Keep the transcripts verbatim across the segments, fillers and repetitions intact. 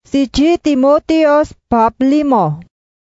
Siji Timotius bab limo.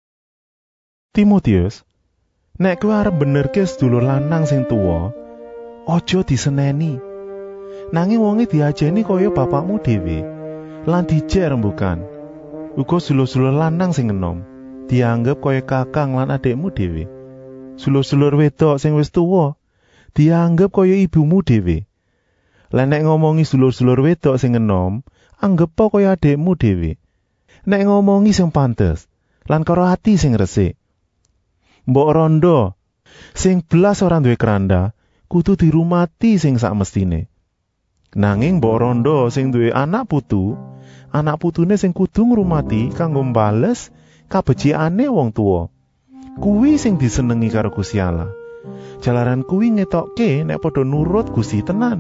Timotius, nek kowe arep benerke sedulur lanang sing tuwa, aja diseneni. Nanging wonge diajeni kaya bapakmu dhewe, lan dijek rembugan. Uga sedulur-sedulur lanang sing enom, dianggep kaya kakang lan adikmu dhewe. Sedulur-sedulur wedok sing wis tuwa, dianggep kaya ibumu dhewe. Lan nek ngomongi sedulur-sedulur wedok sing enom, anggep kaya adikmu dhewe. Nek ngomongi sing pantes, lan karo ati sing resik. Mbok rondo sing blas ora duwe keranda, kudu dirumati sing sakmestine. Nanging mbok rondo sing duwe anak putu, anak putune sing kudu ngrumati kanggo mbales kabecikane wong tuwa. Kuwi sing disenengi karo Gusti Allah. Jalaran kuwi ngetokke nek padha nurut Gusti tenan.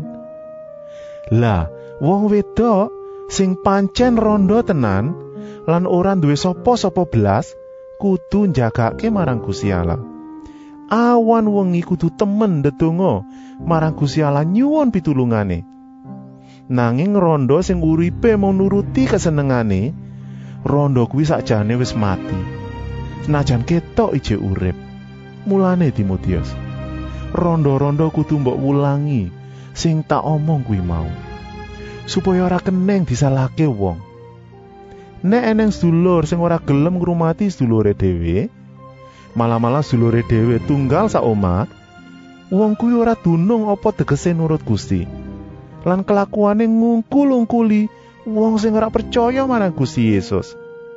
Lah, wong wedok sing pancen rondo tenan lan ora duwe sapa-sapa blas, kudu njagake marang Gusti Allah. Awan wengi kudu temen ndedonga marang Gusti Allah nyuwun pitulungane. Nanging rondo sing uripe mau nuruti kesenengane, rondo kuwi sakjane wis mati. Senajan ketok ije urip. Mulane Timotius, rondo-rondo kudu mbok wulangi sing tak omong kuwi mau, supaya ora keneng disalahke wong. Nek eneng sedulur sing ora gelem ngrumati sedulure dhewe, malah-malah sedulure dhewe tunggal sak omah, wong kuwi ora dunung apa tegese nurut Gusti. Lan kelakuane ngungkul-ungkuli wong sing ora percaya marang Gusti Yesus.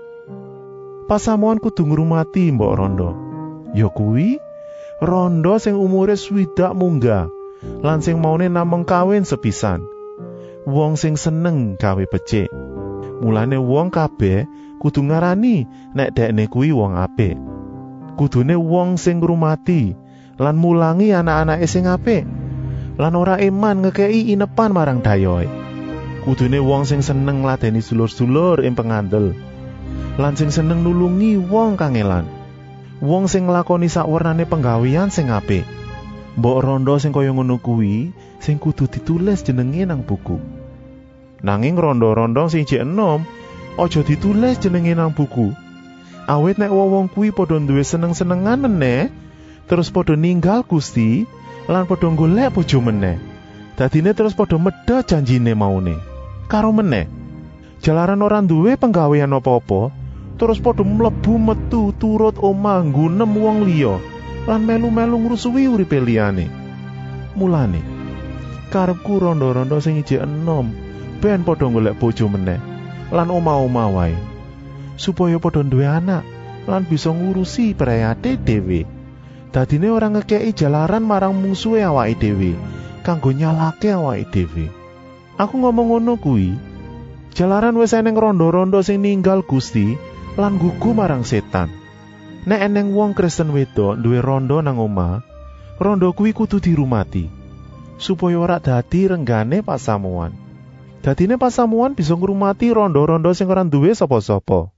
Pasamuan kudu ngrumati mbok rondo. Ya kuwi rondo sing umure swidak munggah, lan sing maune namung kawin sepisan. Wong sing seneng gawe becik. Mulane wong kabeh kudu ngarani nek dekne kuwi wong apik. Kudune wong sing ngrumati lan mulangi anak-anake sing apik, lan ora eman ngekeki inepan marang dayoe. Kudune wong sing seneng ngladeni sedulur-sedulur ing pengandel, lan sing seneng nulungi wong kangelan. Wong sing nglakoni sakwernane penggawean sing apik. Mbok rondo sing kaya ngono kuwi sing kudu ditulis jenenge nang buku. Nanging rondo-rondo sing jek enom, aja ditulis jenenge nang buku. Awit nek wong kuwi padha duwe seneng-senengan meneh, terus padha ninggal Gusti, lan padha golek bojo meneh. Dadine terus padha medha janjine maune. Karo meneh, jalaran ora duwe penggawean apa-apa, terus padha mlebu metu turut omah nggunem wong liya, lan melu-melu ngrusuhi uripe liyane. Mulane, karepku rondo-rondo sing jek enom ben padha golek bojo meneh lan omah-omah wae, supaya padha duwe anak lan bisa ngurusi prayate dhewe. Dadine ora ngekeki jalaran marang musuhe awake dhewe kanggo nyalake awake dhewe. Aku ngomong ngono kuwi jalaran wis eneng rondo-rondo sing ninggal Gusti lan gugu marang setan. Nek eneng wong Kristen wedok duwe rondo nang omah, rondo kuwi kudu dirumati supaya ora dadi renggane pasamuan. Dadine pasamuan bisa ngrumati rondo-rondo sing ora duwe sapa-sapa.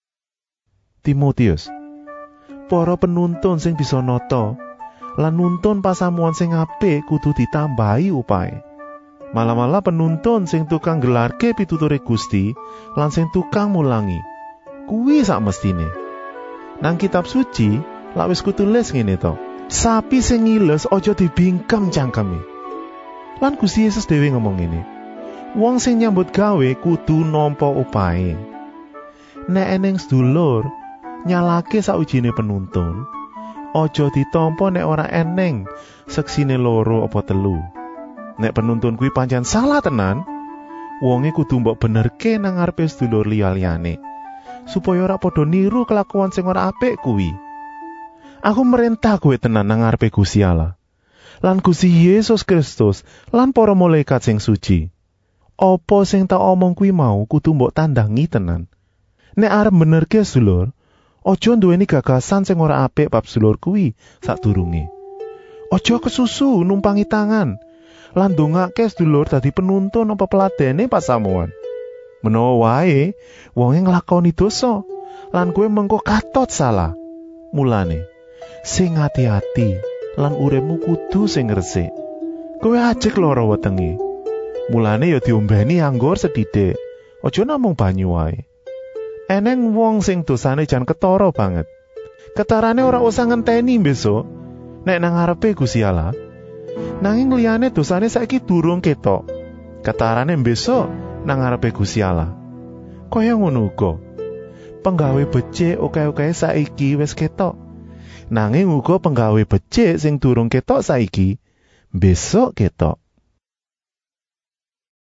Timotius, para penuntun sing bisa nata lan nuntun pasamuan sing apik kudu ditambahi upahe. Malah-malah penuntun sing tukang gelarke pituture Gusti lan sing tukang mulangi, kuwi sak mestine. Nang kitab suci lak wis kutulis ngene to, sapi sing ngiles aja dibingkem cangkeme. Lan Gusti Yesus dhewe ngomong ngene, wong sing nyambut gawe kudu nampa upahe. Nek eneng sedulur nyalake saujine penuntun, aja ditampa nek ora eneng seksine loro apa telu. Nek penuntun kuwi pancen salah tenan, wonge kudu mbok benerke nang ngarepe sedulur liya-liyane, supaya ora padha niru kelakuan sing ora apik kuwi. Aku merintah kowe tenan nang ngarepe Gusti Allah, lan Gusti Yesus Kristus, lan para malaikat sing suci. Apa sing tak omong kuwi mau kudu mbok tandangi tenan. Nek arep benerke sedulur, aja nduweni gagasan sing ora apik bab sedulur kuwi sadurunge. Aja kesusu numpangi tangan lan ndongake sedulur dadi penuntun apa peladene pasamuan. Menawa wae wonge nglakoni dosa lan kowe mengko katot salah. Mulane, sing ati-ati lan uripmu kudu sing resik. Kowe ajek lara wetenge. Mulane ya diombeni anggur sethithik, aja namung banyu wae. Eneng wong sing dosane jan ketara banget. Ketarane ora usah ngenteni besok nek nang ngarepe Gusti Allah. Nanging liyane dosane saiki durung ketok. Ketarane besok nang ngarepe Gusti Allah. Kaya ngono uga. Penggawe becik oke-oke saiki wis ketok. Nanging uga penggawe becik sing durung ketok saiki besok ketok.